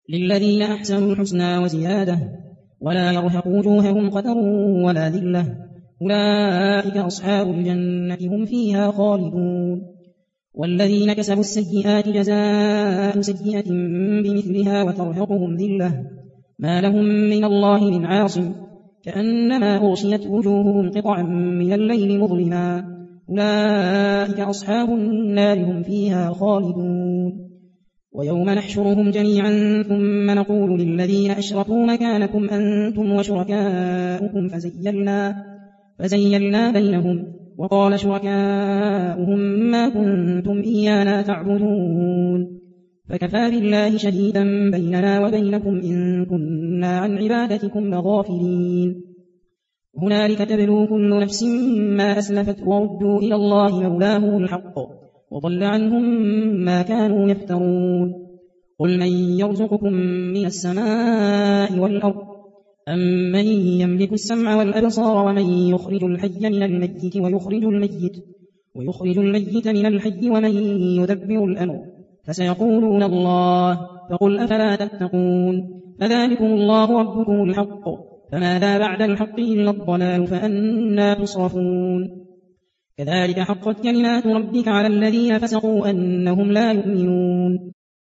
للذين أحسنوا الحسنى وزيادة ولا يرهق وجوههم قتر ولا ذلة أولئك أصحاب الجنة هم فيها خالدون والذين كسبوا السيئات جزاء سيئة بمثلها وترهقهم ذلة ما لهم من الله من عاصم كأنما أغشيت وجوههم قطعا من الليل مظلما أولئك أصحاب النار هم فيها خالدون ويوم نحشرهم جميعا ثم نقول للذين أشركوا مكانكم أنتم وشركاؤكم فزيلنا بينهم وقال شركاؤهم ما كنتم إيانا تعبدون فكفى بالله شهيدا بيننا وبينكم إن كنا عن عبادتكم لغافلين هنالك تبلو كل نفس ما أسلفت وردوا إلى الله مولاهم الحق وضل عنهم ما كانوا يفترون قل من يرزقكم من السماء والأرض أمن يملك السمع والأبصار ومن يخرج الحي من الميت ويخرج الميت من الحي ومن يدبر الأمر فسيقولون الله فقل أفلا تتقون فذلكم الله ربكم الحق فماذا بعد الحق إلا الضلال فأنى تصرفون كذلك حقت كلمات ربك على الذين فسقوا أنهم لا يؤمنون